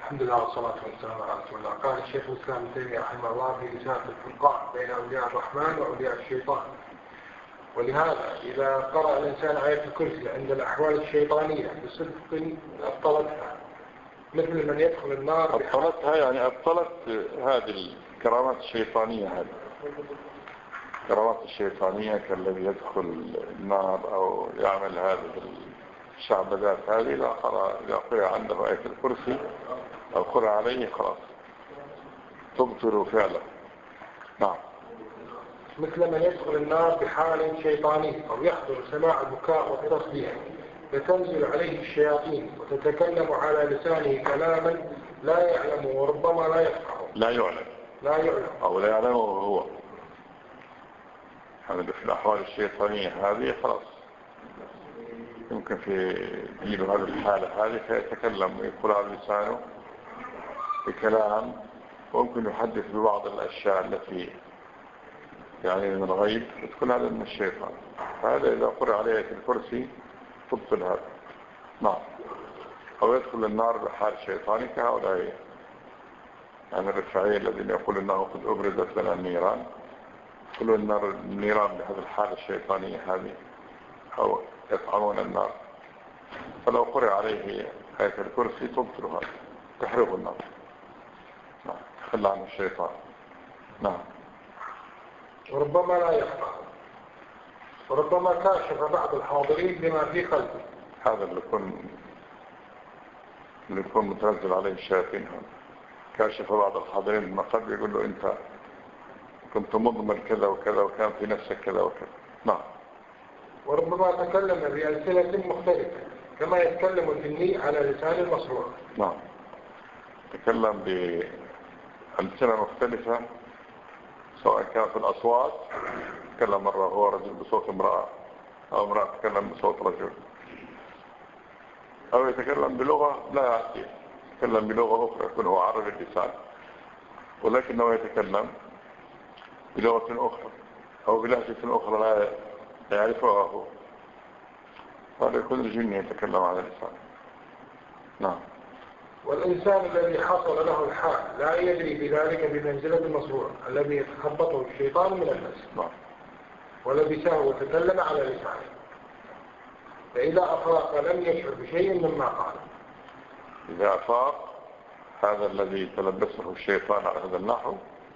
الحمد لله والصلاة والسلام على رسول الله. قال الشيخ الإسلام ابن تيمية رحمه الله في رسالة الفرقان بين أولياء الرحمن وأولياء الشيطان، ولهذا إذا قرأ الإنسان آية الكرسي عند الأحوال الشيطانية بصدق أبطلتها، مثل من يدخل النار. أبطلتها يعني أبطلت هذه الكرامات الشيطانية، هذه الكرامات الشيطانية كالذي يدخل النار أو يعمل هذه الشعبذات هذه. إذا قرأ عنده آية الكرسي أو قرأ عليه خلاص تبطل فعله. نعم. مثل من يدخل النار بحال شيطاني أو يحضر سماع البكاء والتصديق، فتنزل عليه الشياطين وتتكلم على لسانه كلاما لا يعلم وربما لا يفقه. لا يعلم أو لا يعلمه هو. يعني في الأحوال الشيطانية هذه خلاص يمكن في جيله هذه الحالة هذه فيتكلم ويقول على لسانه بكلام، وممكن يحدث ببعض الأشياء التي يعني من الغيب تكون هذا من الشيطان. فهذا إذا قرأ عليه في الكرسي تبطل هذا. نعم. أو يدخل النار بحال شيطاني كهؤلاء يعني الرفاعية الذين يقول أنه قد أبرزت لنا النيران، يدخلوا النيران بهذه الحالة الشيطانية هذه أو يطعمون النار. فلو قرأ عليه آية الكرسي تبطل هذا، تحرق النار. نعم. تخلى عن الشيطان. نعم. وربما لا يفقه، وربما كاشف بعض الحاضرين بما في قلبه. هذا اللي يكون متنزل عليه الشياطين، هذا كاشف بعض الحاضرين بما قلبه، يقول له أنت كنت مضمن كذا وكذا وكان في نفسك كذا وكذا. نعم. وربما تكلم بألسنة مختلفة كما يتكلم الجني على لسان المصروع. نعم. تكلم بألسنة مختلفة، سواء كان في الأصوات تكلم مرة هو رجل بصوت امرأة، أو امرأة تكلم بصوت رجل، أو يتكلم بلغة لا يعطي، يتكلم بلغة أخرى يكون هو عربي اللسان ولكنه يتكلم بلغة أخرى أو بلهجة أخرى لا يعرفها هو. هذا يكون الجن يتكلم على اللسان. نعم. والإنسان الذي حصل له الحال لا يدري بذلك بمنزلة المصروع الذي يتخبطه الشيطان من الناس. نعم. ولبسه وتكلم على لسانه، فإذا أفاق لم يشعر بشيء مما قال. إذا أفاق هذا الذي تلبسه الشيطان على هذا النحو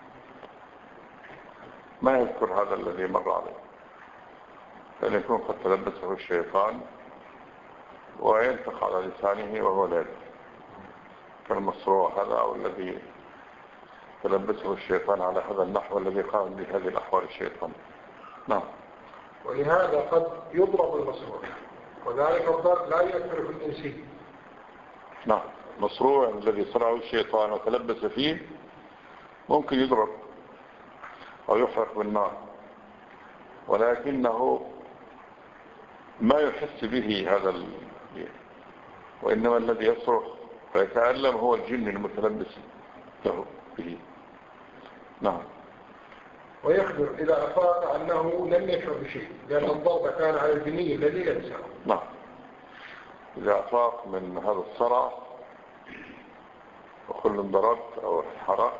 ما يذكر هذا الذي مر عليه، لأن يكون قد تلبسه الشيطان وينفق على لسانه وهو لا يدري، كالمصروع هذا أو الذي تلبسه الشيطان على هذا النحو الذي قام بهذه الأحوال الشيطان. نعم. ولهذا قد يضرب المصروع، وذلك الضرب لا يؤثر في الإنسي. نعم. مصروع الذي صنعه الشيطان وتلبس فيه ممكن يضرب أو يحرق بالنار، ولكنه ما يحس به هذا وإنما الذي يصرخ ويتألم هو الجن المتلبس له به. نعم. ويخبر إذا أفاق أنه لم يشعر بشيء، لأن الضرب كان على الجني الذي لبسه. نعم. إذا أفاق من هذا الصرع وكل ضربت أو حرقت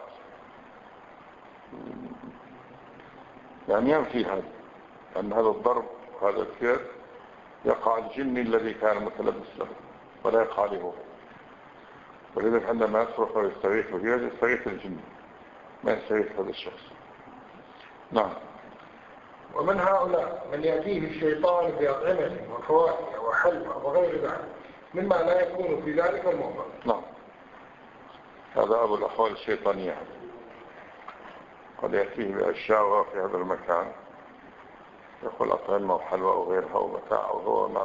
يعني ينفي هذا، أن هذا الضرب وهذا الكير يقع الجن الذي كان متلبس له ولا يقع له. ولذلك عندما يصرخ ويستغيث وهي يستغيث الجن ما يستغيث هذا الشخص. نعم. ومن هؤلاء من يأتيه الشيطان بأطعمة وفواكه وحلوى وغير ذلك مما لا يكون في ذلك الموضع. نعم. هذا أبو الأحوال الشيطانية، قد يأتيه بأشياء وهو في هذا المكان يقول أطعمة وحلوى وغيرها ومتاع وهو ما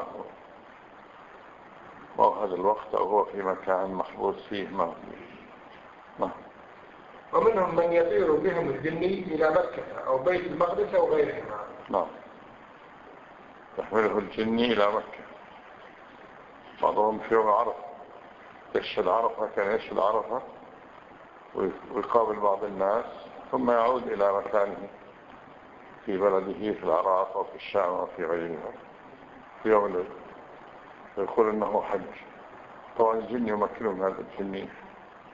هو هذا الوقت أو هو في مكان محبوس فيه ما. نعم. ومنهم من يطير بهم الجني إلى مكة أو بيت المقدس أو غيرهما. نعم. يحمله الجني إلى مكة. بعضهم في يوم عرفة يشهد عرفة، كان يشهد عرفة ويقابل بعض الناس ثم يعود إلى مكانه في بلده في العراق أو في الشام أو في غيرها في يوم الليل ويقول إنه حج. طبعا الجن يمكنهم هذا الجني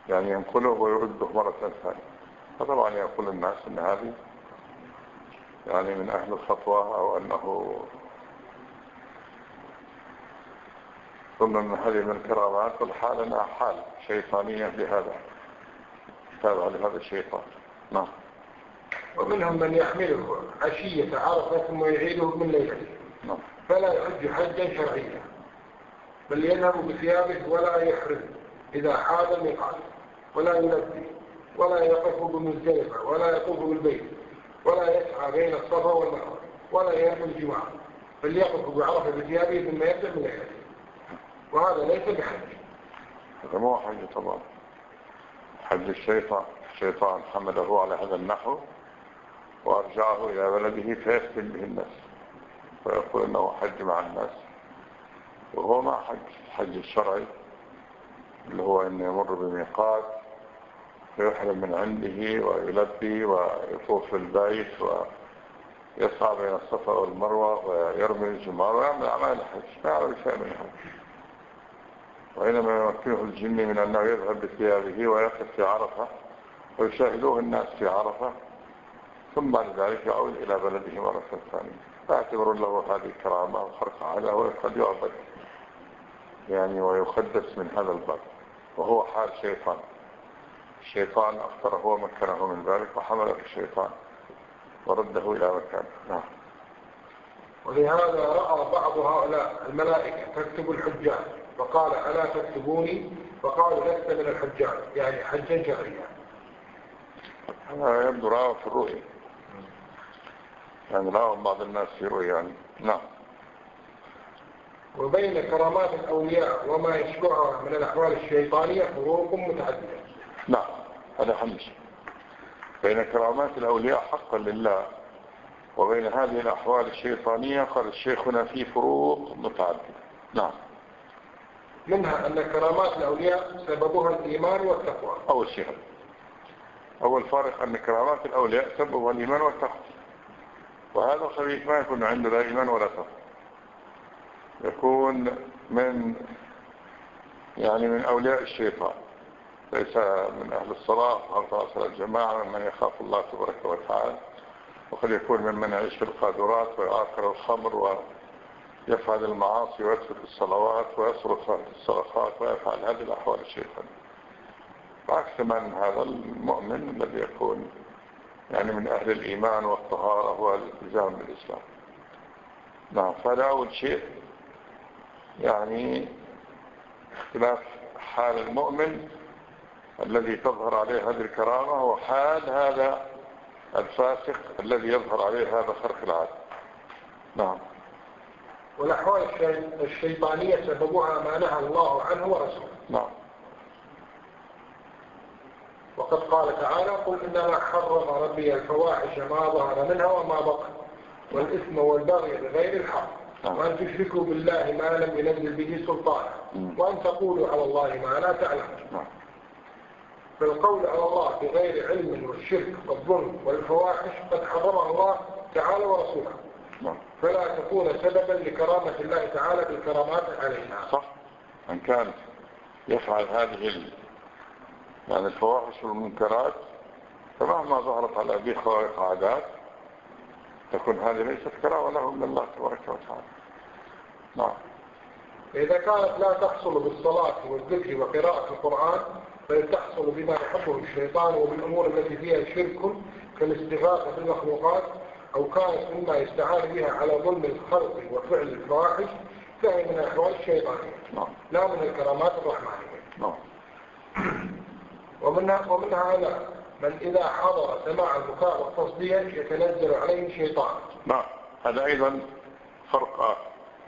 يعني ينقله ويرده مرة ثانية. فطبعا يقول الناس أن هذه يعني من أهل الخطوة، أو أنه ثم من هذه من الكرامات، والحال أنها حال شيطانية لهذا، تابع لهذا الشيطان. نعم. ومنهم من يحمله عشية عرفة ثم يعيده من ليلته، نعم. فلا يحج حجا شرعيا، بل يذهب بثيابه ولا يحرم إذا حاد الميقات، ولا يلبي، ولا يقف بمزدلفة، ولا يطوف بالبيت، ولا يسعى بين الصفا والمروة، ولا يأكل الجماعة، بل يقف بعرفة بثيابه ثم يرجع من ليلته، وهذا ليس بحج. هذا مو حج طبعا، حج الشيطان حمله على هذا النحو وأرجعه إلى بلده فيفتن به الناس ويقول أنه حج مع الناس، وهو ما حج الشرعي اللي هو أن يمر بميقات ويحرم من عنده ويلبي ويطوف في البيت ويسعى بين الصفا والمروة ويرمي الجمار ويعمل أعمال الحج، ما يعمل شيء من الحج. وإنما يمكنه الجن من أنه يذهب بثيابه ويقف في عرفة ويشاهدوه الناس في عرفة، ثم بعد ذلك يعود إلى بلده مرة ثانية، فاعتبر له هذه كرامة وخرق عادة، وقد يعبد يعني ويخدس من هذا الباب، وهو حال شيطان. الشيطان أخطره ومكنه من ذلك وحمله الشيطان ورده إلى مكانه. نعم. ولهذا رأى بعض هؤلاء الملائكة تكتب الحجاج، فقال ألا تكتبوني؟ فقالوا لست من الحجاج، يعني حجا شرعيا. هذا يبدو رأى في الرؤية، يعني رأى بعض الناس في رؤية يعني. نعم. وبين كرامات الأولياء وما يشبهها من الأحوال الشيطانية فروق متعددة. نعم، هذا حمش بين كرامات الأولياء حقا لله وبين هذه الأحوال الشيطانية. قال الشيخنا في فروق متعددة. نعم. منها أن كرامات الأولياء سببها الإيمان والتقوى. أول فارق أن كرامات الأولياء سببها الإيمان والتقوى، وهذا الخبيث ما يكون عنده لا إيمان ولا تقوى، يكون من أولياء الشيطان، ليس من أهل الصلاة وأهل الجماعة، من يخاف الله تبارك وتعالى، وقد يكون ممن يعيش في القاذورات ويعاقر الخمر ويفعل المعاصي ويترك الصلوات ويصرف الصرخات ويفعل هذه الأحوال الشيطانية، عكس من هذا المؤمن الذي يكون من أهل الإيمان والطهارة والالتزام بالإسلام. نعم. فهذا أول شيء اختلاف حال المؤمن الذي تظهر عليه هذه الكرامة هو حال هذا الفاسق الذي يظهر عليه هذا خرق العادة. نعم. والأحوال الشيطانية سببها ما نهى الله عنه ورسوله. نعم. وقد قال تعالى قل إنما حرم ربي الفواحش ما ظهر منها وما بطن والإثم والبغي بغير الحق وأن تشركوا بالله ما لم ينزل به سلطانا وأن تقولوا على الله ما لا تعلمون. فالقول على الله بغير علم والشرك والظلم والفواحش قد حرمها الله تعالى ورسوله، فلا تكون سببا لكرامة الله تعالى بالكرامات عليها. صح. من كان يفعل هذه الفواحش والمنكرات فمهما ظهرت على أبيه خوارق عادات تكون هذه ليست كرامة له من الله تبارك وتعالى. نعم. إذا كانت لا تحصل بالصلاة والذكر وقراءة القرآن بل تحصل بما يحبه الشيطان وبالأمور التي فيها شرك كالاستغاثة بالمخلوقات أو كانت مما يستعان بها على ظلم الخلق وفعل الفواحش فهي من الأحوال الشيطانية لا من الكرامات الرحمانية. ومنها على من إذا حضر سماع البكاء والتصدية يتنزل عليه الشيطان. نعم. هذا أيضا فرق آخر.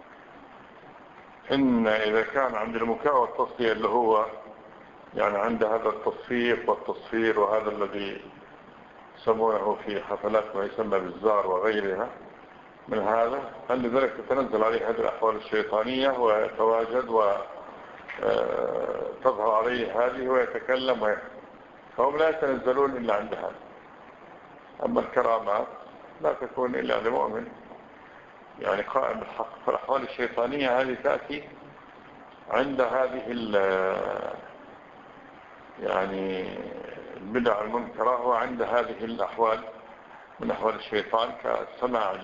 إن إذا كان عند البكاء والتصدية اللي هو عند هذا التصفيق والتصفير وهذا الذي يسمونه في حفلات ما يسمى بالزار وغيرها من هذا، عند ذلك تتنزل عليه هذه الأحوال الشيطانية ويتواجد وتظهر عليه هذه ويتكلم فهم لا يتنزلون إلا عند هذا. أما الكرامات لا تكون إلا لمؤمن قائم بالحق. فالأحوال الشيطانية هذه تأتي عند هذه يعني البدع المنكرة هو عند هذه الأحوال من أحوال الشيطان كسماع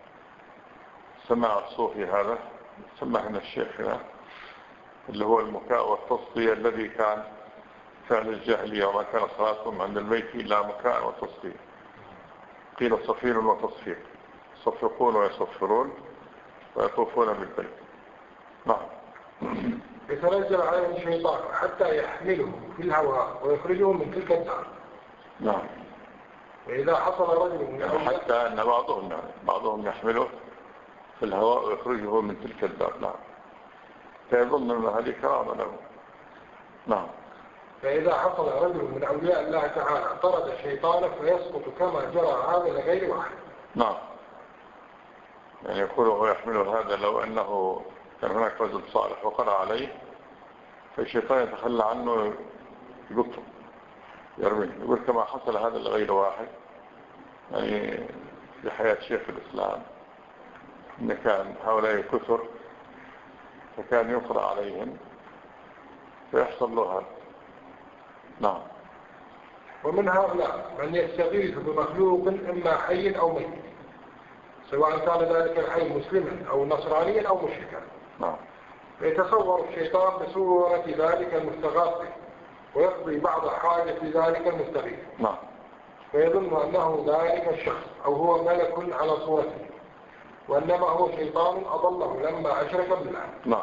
الصوفي هذا سمعنا الشيخ هنا اللي هو المكاء والتصفية الذي كان فعل الجاهلية وما كان صلاتهم عند البيت إلا مكاء وتصفية. قيل صفير وتصفير، يصفقون ويصفرون ويطوفون بالبيت. نعم. يتنزل عليه الشيطان حتى يحمله في الهواء ويخرجه من تلك الدار. نعم. وإذا حصل رجل من حتى أن بعضهم يحمله في الهواء ويخرجه من تلك الدار. نعم. فيظن أن هذه كرامة له. نعم. فإذا حصل رجل من أولياء الله تعالى طرد الشيطان فيسقط كما جرى هذا لغير واحد. نعم. يعني يقول هو يحمله هذا لو أنه كان هناك رجل صالح وقرأ عليه فالشيطان يتخلى عنه يقطه يرميه. يقول كما حصل هذا لغير واحد، يعني في حياة شيخ الإسلام إن كان هؤلاء كثر فكان يقرأ عليهم فيحصل له هذا. نعم. ومن هؤلاء من يستغيث بمخلوق إما حي أو ميت، سواء كان ذلك الحي مسلما أو نصرانيا أو مشركا. نعم. فيتصور الشيطان بصورة ذلك المستغاث ويقضي بعض حاجة ذلك المستغيث. نعم. فيظن أنه ذلك الشخص أو هو ملك على صورته، وإنما هو شيطان أضله لما أشرك بالله. نعم.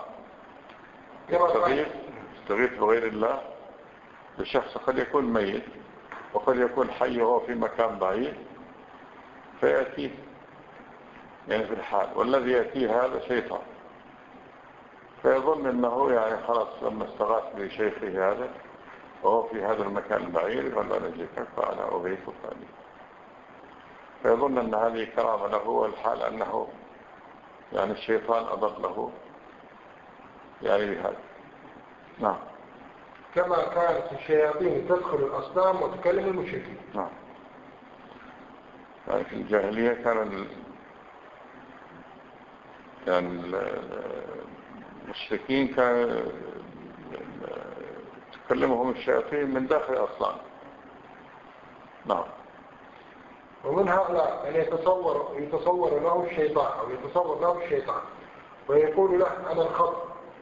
يستغيث بغير الله بشخص قد يكون ميت وقد يكون حي وهو في مكان بعيد فيأتيه يعني في الحال، والذي يأتيه هذا شيطان فيظن أنه يعني خلاص لما استغاث بشيخه هذا وهو في هذا المكان البعيد قال له نجيك فأنا أغيثك عليه، فيظن أن هذه كرامة له، والحال أنه يعني الشيطان أضله يعني بهذا. نعم. كما كانت الشياطين تدخل الأصنام وتكلم المشركين. نعم. يعني في الجاهلية كان المشركين كان تكلمهم الشياطين من داخل الأصنام. نعم. ومن هؤلاء من يتصور له الشيطان أو يتصور له الشيطان ويقول له أنا الخضر،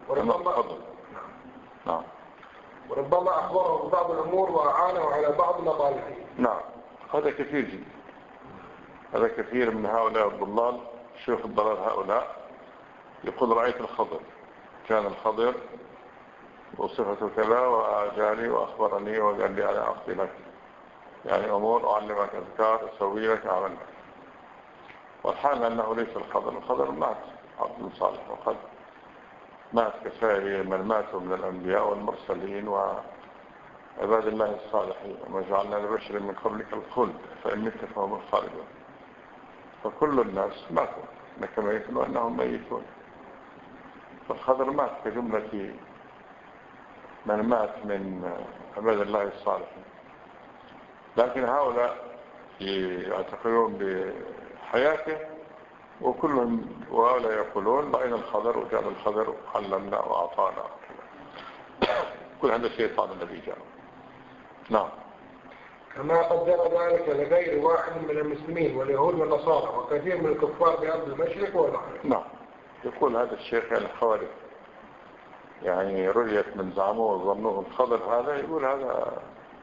نعم. وربما أخبره ببعض الأمور وأعانه على بعض مطالبه. نعم. هذا كثير جدا، هذا كثير من هؤلاء الضلال. شيخ الضلال هؤلاء يقول رأيت الخضر، كان الخضر وصفته كذا وآجاني وأخبرني وقال لي أنا أقضي لك يعني أمور، أعلمك أذكار، أسوي لك، أعمل لك. والحال أنه ليس الخضر مات عبد صالح، وقد مات كسائر من ماتوا من الأنبياء والمرسلين وعباد الله الصالحين، وما جعلنا لبشر من قبلك الخلد فإن مت فهم الخالدون. فكل الناس ماتوا إنك ميت وأنهم ميتون. فالخضر مات كجملة من مات من عباد الله الصالحين. لكن هؤلاء يعتقدون بحياته وكلهم وهؤلاء يقولون رأينا الخضر وجاب الخضر وعلمنا وأعطانا. كل هذا الشيطان الذي جاء. نعم. كما قدر ذلك لغير واحد من المسلمين واليهود والنصارى وكثير من الكفار بأرض المشرق والمغرب. نعم. يقول هذا الشيخ الخوارج يعني رؤية من زعموه وظنوه الخضر هذا، يقول هذا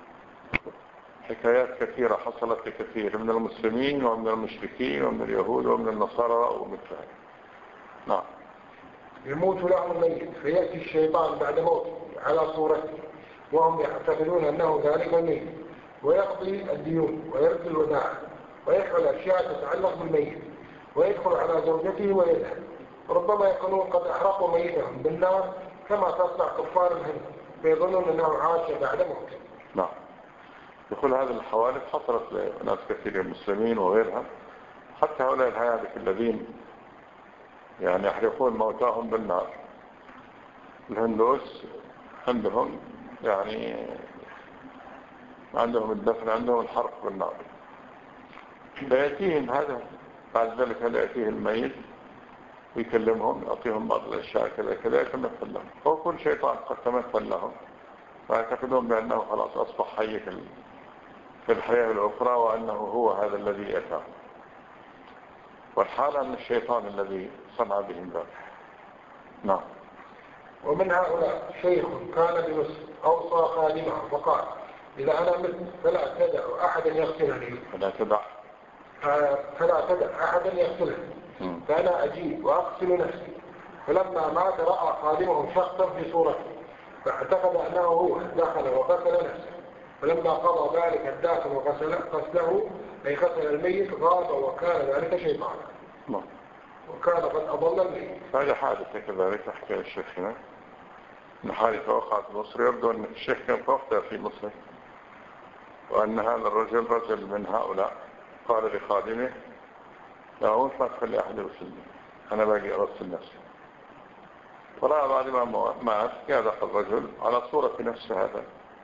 حكايات كثيرة حصلت لكثير من المسلمين ومن المشركين ومن اليهود ومن النصارى ومثلها. نعم. يموت له الميت فيأتي الشيطان بعد موته على صورته وهم يعتقدون أنه ذلك الميت، ويقضي الديون ويرد الوداع ويفعل أشياء تتعلق بالميت ويدخل على زوجته ويذهب. ربما يكونون قد أحرقوا ميتهم بالنار كما تصنع كفار الهند فيظنون أنه عاش بعد موته. نعم. يقول هذه الحوادث حصلت لناس كثير المسلمين وغيرها، حتى هؤلاء الهيابك الذين يعني يحرقون موتاهم بالنار. الهندوس عندهم يعني عندهم الدفن، عندهم الحرق بالنار. فيأتيهم هذا بعد ذلك هذا يأتيه الميت ويكلمهم، يعطيهم بعض الأشياء كذا كذا يتمثل لهم. هو كل شيطان قد تمثل لهم فيعتقدون بأنه خلاص أصبح حي في الحياة الأخرى، وأنه هو هذا الذي أتى. والحال أن الشيطان الذي صنع بهم ذلك. نعم. ومن هؤلاء شيخ كان بمصر أوصى خادمه فقال: إذا أنا مت فلا تدع أحدا يغسلني، فلا تدع أحدا يغسلني، فأنا أجيب وأغسل نفسي. فلما مات رأى خادمه شخصا في صورته، فاعتقد أنه هو، دخل وغسل نفسه. فلما قضى ذلك الداخل غسله أي غسل الميت غاب، وكان ذلك شيطانا، وكان قد أضل الميت. هذا حادثة كذلك أحكي الشيخ هنا، أن حادثة وقعت في مصر. يبدو أن الشيخ كان وقتها في مصر، وأن هذا الرجل رجل من هؤلاء قال لخادمه: لا أقول ما تخلي أحد يغسلني، أنا باقي أغسل نفسي. فرأى بعد ما مات هذا الرجل على صورة نفسه هذا،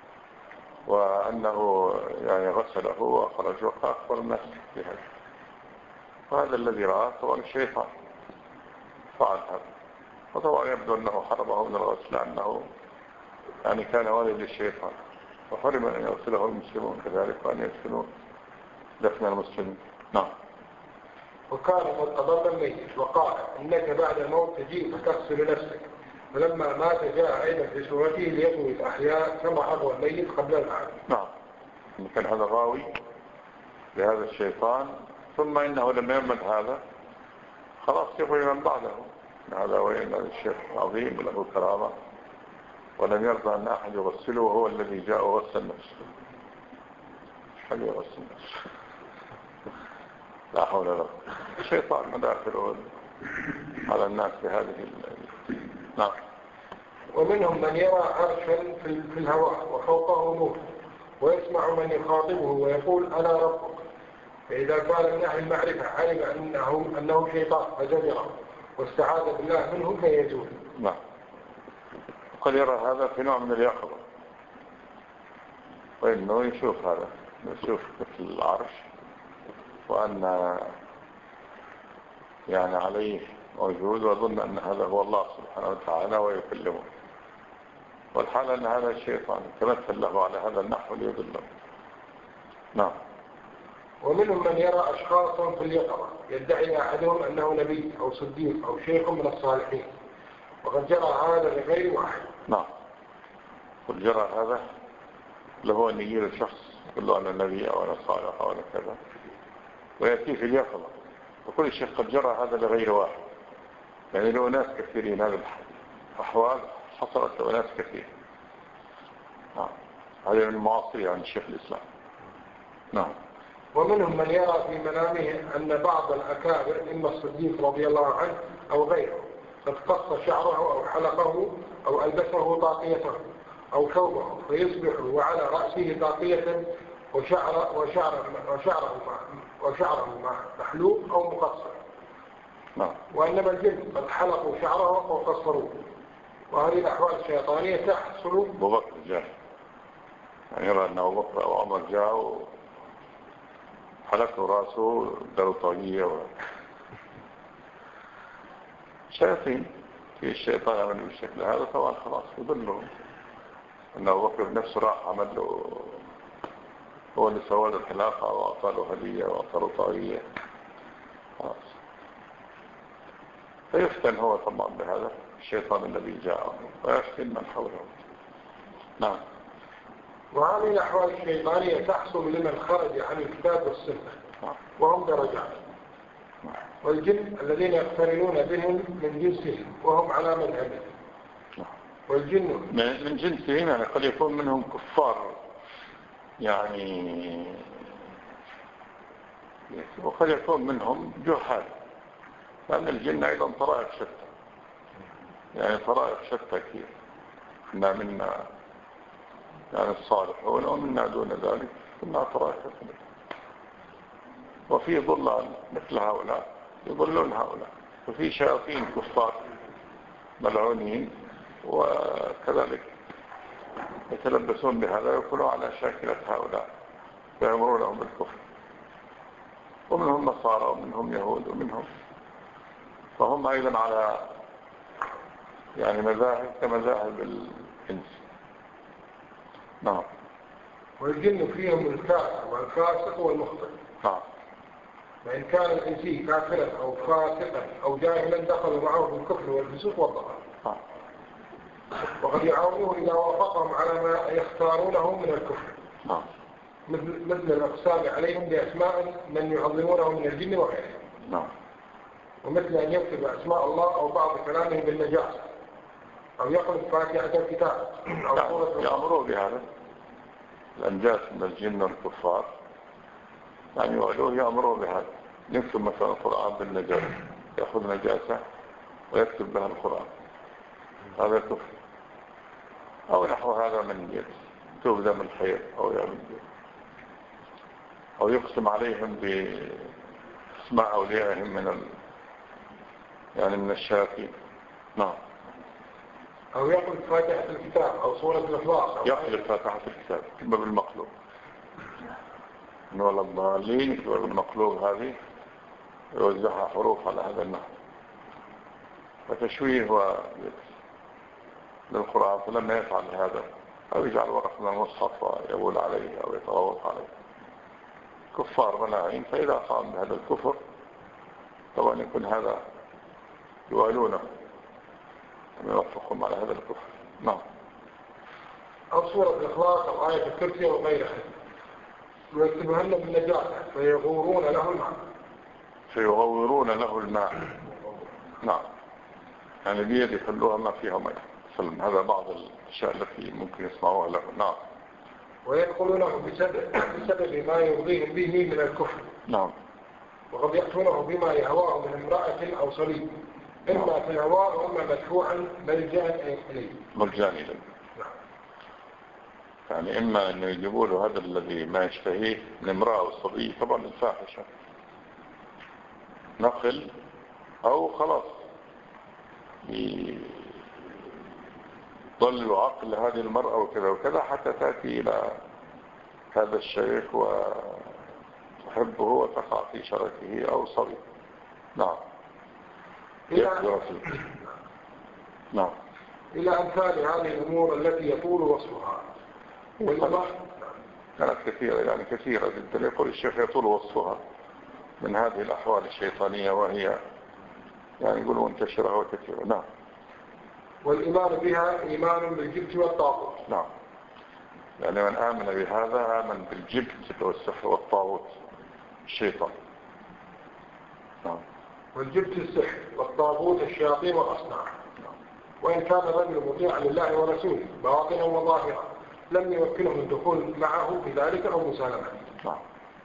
وأنه يعني غسله وخرج وأخبر الناس بهذا. وهذا الذي رأى طبعا الشيطان فعل هذا. وطبعا يبدو أنه حرمه من الغسل، لأنه يعني كان والد للشيطان، وحرم أن يغسله المسلمون كذلك، وأن يغسلوا دفن المسلمين. نعم. وكان قد أضل الميت، وقال: إنك بعد الموت تجيء فتغسل نفسك. فلما مات جاء أيضا في سورته ليقوي الأحياء كما أضوى الميت قبل العام. نعم. كان هذا غاوي لهذا الشيطان، ثم إنه لم يمت هذا خلاص يقوي من بعده. هذا وإن الشيخ عظيم له كرامة، ولم يرضى أن أحد يغسله، وهو الذي جاء وغسل نفسه. حل يغسل نفسه، لا حول ولا قوة. الشيطان مداخله على الناس بهذه نعم. ومنهم من يرى عرشا في الهواء وفوقه نور، ويسمع من يخاطبه ويقول: أنا ربك. فإذا كان من أهل المعرفة علم أنه شيطان فزجره واستعاذ بالله منه فيزول. نعم. قد يرى هذا في نوع من اليقظة، وإنه يشوف هذا، يشوف مثل العرش، وأن يعني عليه موجود، وأظن أن هذا هو الله سبحانه وتعالى ويكلمه. والحال أن هذا الشيطان تمثل له على هذا النحو ليضله. نعم. ومنهم من يرى أشخاصا في اليقظة يدعي أحدهم أنه نبي أو صديق أو شيخ من الصالحين، وقد جرى هذا لغير واحد. نعم. قد جرى هذا له أن يجير الشخص يقول له أنا نبي أو أنا صالح أو أنا كذا، ويأتي في اليقظة. وكل شيء قد جرى هذا لغير واحد، يعني له ناس كثيرين. هذا الأحوال حصلت له ناس كثير. نعم. هذا من المعاصرين عن الشيخ الإسلام. نعم. ومنهم من يرى في منامه أن بعض الأكابر إما الصديق رضي الله عنه أو غيره قد قص شعره أو حلقه أو ألبسه طاقيته أو ثوبه، فيصبح وعلى رأسه طاقية وشعره محلوق أو مقصر. وإنما الجن قد حلقوا شعره أو قصروه. وهذه الأحوال الشيطانية تحصل. أبو بكر جاء، يعني يرى أن أبو بكر أو عمر جاء حلقوا رأسه داروا طاقية شياطين. في الشيطان عمل بالشكل هذا طبعا خلاص يضلهم. أن أبو بكر بنفسه راح عمل له، هو اللي سوى له الحلاقة وأعطى له هدية وأعطى له طاقية. خلاص فيفتن هو طبعا بهذا الشيطان الذي جاء ويفتن من حوله. نعم. وهذه الأحوال الشيطانية تحصل لمن خرج عن الكتاب والسنة، وهم درجات. والجن الذين يقترنون بهم من جنسهم وهم على مذهبهم. والجن من جنسهم يعني قد يكون منهم كفار يعني، وقد يكون منهم جهال، لأن الجن أيضا طرائق شتى، يعني طرائق شتى كثير. منا يعني الصالحون ومنا دون ذلك، كنا طرائق شتى. وفي ضلال مثل هؤلاء يضلون هؤلاء، وفي شياطين كفار ملعونين وكذلك يتلبسون بهذا ويكونوا على شاكلة هؤلاء ويأمرونهم بالكفر. ومنهم نصارى ومنهم يهود ومنهم، فهم أيضا على يعني مذاهب كمذاهب الإنس. نعم. والجن فيهم الكافر والفاسق والمخطئ. نعم. فإن كان الإنسي كافرا أو فاسقا أو جاهلا دخلوا معه بالكفر والفسوق والضلال. نعم. وقد يعاونوه إذا وافقهم على ما يختارونه من الكفر. نعم. مثل الأقسام عليهم بأسماء من يعظمونه من الجن وغيره. نعم. ومثل أن يكتب أسماء الله أو بعض كلامه بالنجاسة أو يخلق فاتحة الكتاب أو سورة. يأمروا بهذا الأنجاس من الجن والكفار، يعني يقولوا يأمروا بهذا، يكتب مثلا القرآن بالنجاسة، يأخذ نجاسة ويكتب بها القرآن، هذا كفر. أو نحو هذا من تبدأ من الخير أو يقسم عليهم باسماء أوليائهم يعني من الشياطين. نعم. أو يقلب فاتحة الكتاب أو سورة الإخلاص. يقلب فاتحة الكتاب كما بالمقلوب، إن ولا الضالين كما بالمقلوب، هذه يوزعها حروف على هذا النحو، وتشويه للقرآن. فلما يفعل هذا أو يجعل ورق من المصحف ويقول عليه أو يتغوط عليه كفار مناعين، فإذا قام بهذا الكفر طبعا يكون هذا يوالونه ويوفقهم على هذا الكفر. نعم. أو سورة الإخلاص أو آية الكرسي وغيرها ويكتبهن بالنجاسة فيغورون له الماء. نعم. يعني بيد يخلوها ما فيها ماء. هذا بعض الأشياء التي ممكن يسمعوها له. نعم. ويدخلونه بسبب ما يرضيهم به من الكفر. نعم. وقد يأتونه بما يهواه من امرأة أو صليب، إما في الهواء وإما مدفوعا ملجأ إليه. نعم. يعني إما أنه يجيبوا له هذا الذي ما يشتهيه من امرأة أو صبي، طبعا الفاحشة نقل، أو خلاص يضل عقل هذه المرأة وكذا وكذا حتى تأتي إلى هذا الشيخ وتحبه وتقع في شركه أو صبي. نعم. نعم. إلى أمثال هذه الأمور التي يطول وصفها. كانت كثيرة، يعني كثيرة جدا. يقول الشيخ يطول وصفها من هذه الأحوال الشيطانية، وهي يعني يقولوا منتشرة وكثيرة. نعم. والإيمان بها إيمان بالجبت والطاغوت. نعم. يعني من آمن بهذا آمن بالجبت والسحر والطاغوت الشيطان. نعم. والجبت السحر والطاغوت الشياطين والأصنام. وإن كان الرجل مطيعا لله ورسوله باطنا وظاهرا لم يمكنه الدخول معه في ذلك أو مسالمته. نعم.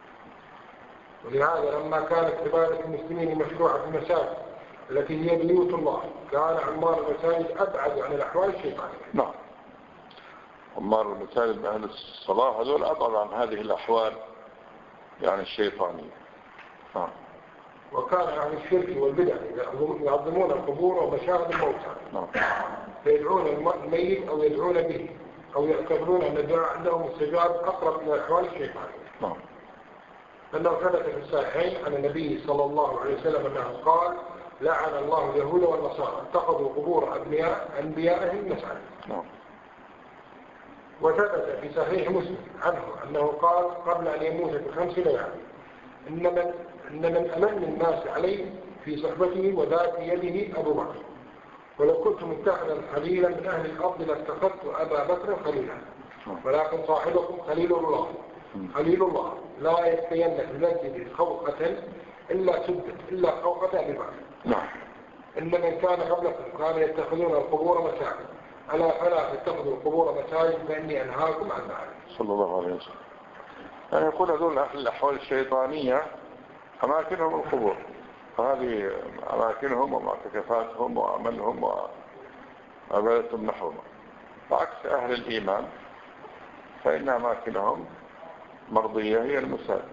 ولهذا لما كانت عبادة المسلمين مشروعة في المساجد التي هي بيوت الله كان عمار المساجد أبعد عن الأحوال الشيطانية. نعم. عمار المساجد بأهل الصلاة هذول أبعد عن هذه الأحوال يعني الشيطانية. نعم. وكان أهل الشرك والبدع يعظمون القبور ومشاهد الموتى. نعم. فيدعون الميت أو يدعون به أو يعتبرون أن الدعاء عندهم استجاب أقرب إلى الأحوال الشيطانية. نعم. لأنه ثبت في الصحيحين عن النبي صلى الله عليه وسلم أنه قال لعن الله اليهود والنصارى اتخذوا قبور أنبيائهم مساجد. نعم. وثبت في صحيح مسلم عنه أنه قال قبل أن يموت ب5 ليال إن من أمن الناس عليه في صحبته وذات يده أبو بكر، ولو كنت متخذا خليلا من أهل الأرض لاتخذت أبا بكر خليلا، ولكن صاحبكم خليل الله لا يتين في المسجد خوخة إلا سدت إلا خوخة أبي بكر. نعم. إن من كان قبلكم كانوا يتخذون القبور مساجد ألا فلا تتخذوا القبور مساجد فإني أنهاكم عن ذلك. صلى الله عليه وسلم. يعني يقول هذول الأحوال الشيطانية أماكنهم القبور، فهذه أماكنهم ومعتكفاتهم وعملهم وعبادتهم نحوهم. وعكس أهل الإيمان فإن أماكنهم مرضية هي المساجد.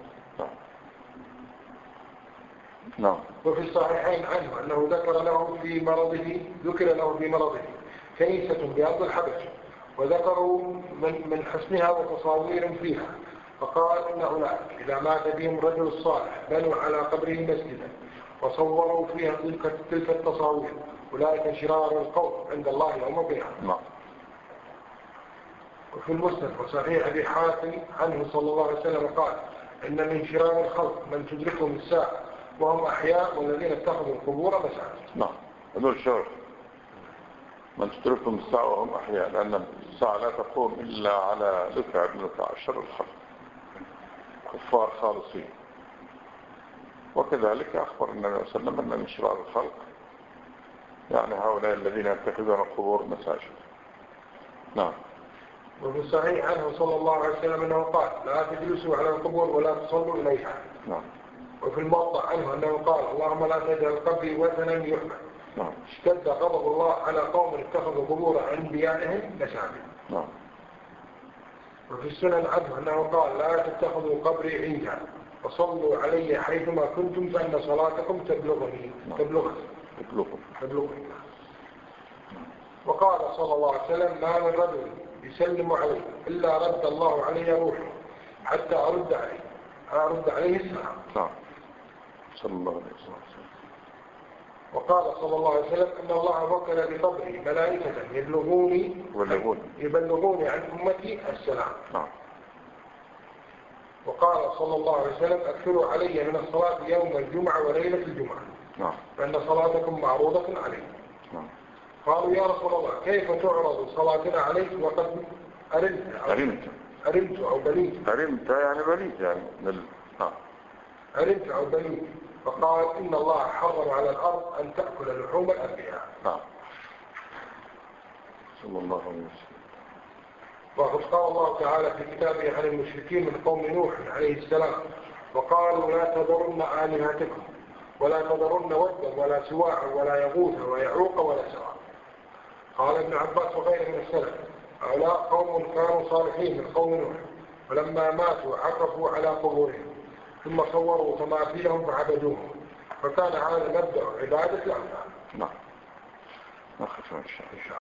نعم. وفي الصحيحين عنه أنه ذكر له في مرضه كنيسة بأرض الحبش، وذكروا من حسنها وتصاوير فيها، فقال إن أولئك إذا مات بهم الرجل الصالح بنوا على قبره مسجدا وصوروا فيها تلك التصاوير، أولئك شرار القوم عند الله يوم القيامة. نعم. وفي المسند وصحيح أبي حاتم عنه صلى الله عليه وسلم قال إن من شرار الخلق من تدركهم الساعة وهم أحياء والذين اتخذوا القبور مساجد. نعم هذول شر من تدركهم الساعة وهم أحياء، لأن الساعة لا تقوم إلا على لكع بن لكع شر الخلق كفار خالصين. وكذلك أخبر النبي صلى الله عليه وسلم أن من شرار الخلق يعني هؤلاء الذين يتخذون القبور مساجد. نعم. وفي الصحيح عنه صلى الله عليه وسلم أنه قال لا تجلسوا على القبور ولا تصلوا إليها. نعم. وفي الموضع عنه أنه قال اللهم لا تجعل قبري وثنا يعبد. نعم. اشتد غضب الله على قوم اتخذوا قبور أنبيائهم مساجد. نعم. وفي السنن عنه أنه قال لا تتخذوا قبري عيدا وصلوا علي حيثما كنتم فإن صلاتكم تبلغني. نعم. تبلغني. وقال صلى الله عليه وسلم ما من رجل يسلم عليه إلا رد الله عليه روحه حتى أرد عليه السلام. نعم. صلى الله عليه وسلم. وقال صلى الله عليه وسلم أن الله وكل بقبري ملائكة يبلغوني عن أمتي السلام. نعم. وقال صلى الله عليه وسلم أكثروا علي من الصلاة يوم الجمعة وليلة الجمعة. نعم. فإن صلاتكم معروضة علي. نعم. قالوا يا رسول الله كيف تعرض صلاتنا عليك وقد أرمت أو بليت. أرمت يعني بليت يعني. نعم. أرمت أو بليت. فقال إن الله حرم على الأرض أن تأكل لحوم الأنبياء. نعم. صلى الله عليه وسلم. وقد قال الله تعالى في كتابه عن المشركين من قوم نوح عليه السلام وقالوا لا تذرن آلهتكم ولا تذرن ودا ولا سواعا ولا يغوث ويعوق ولا سواع. قال ابن عباس وغيره من السلف هؤلاء قوم كانوا صالحين من قوم نوح ولما ماتوا عكفوا على قبورهم ثم صوروا تماثيلهم فعبدوهم فكان هذا مبدأ عبادة الأوثان. نعم. نخف إن شاء الله.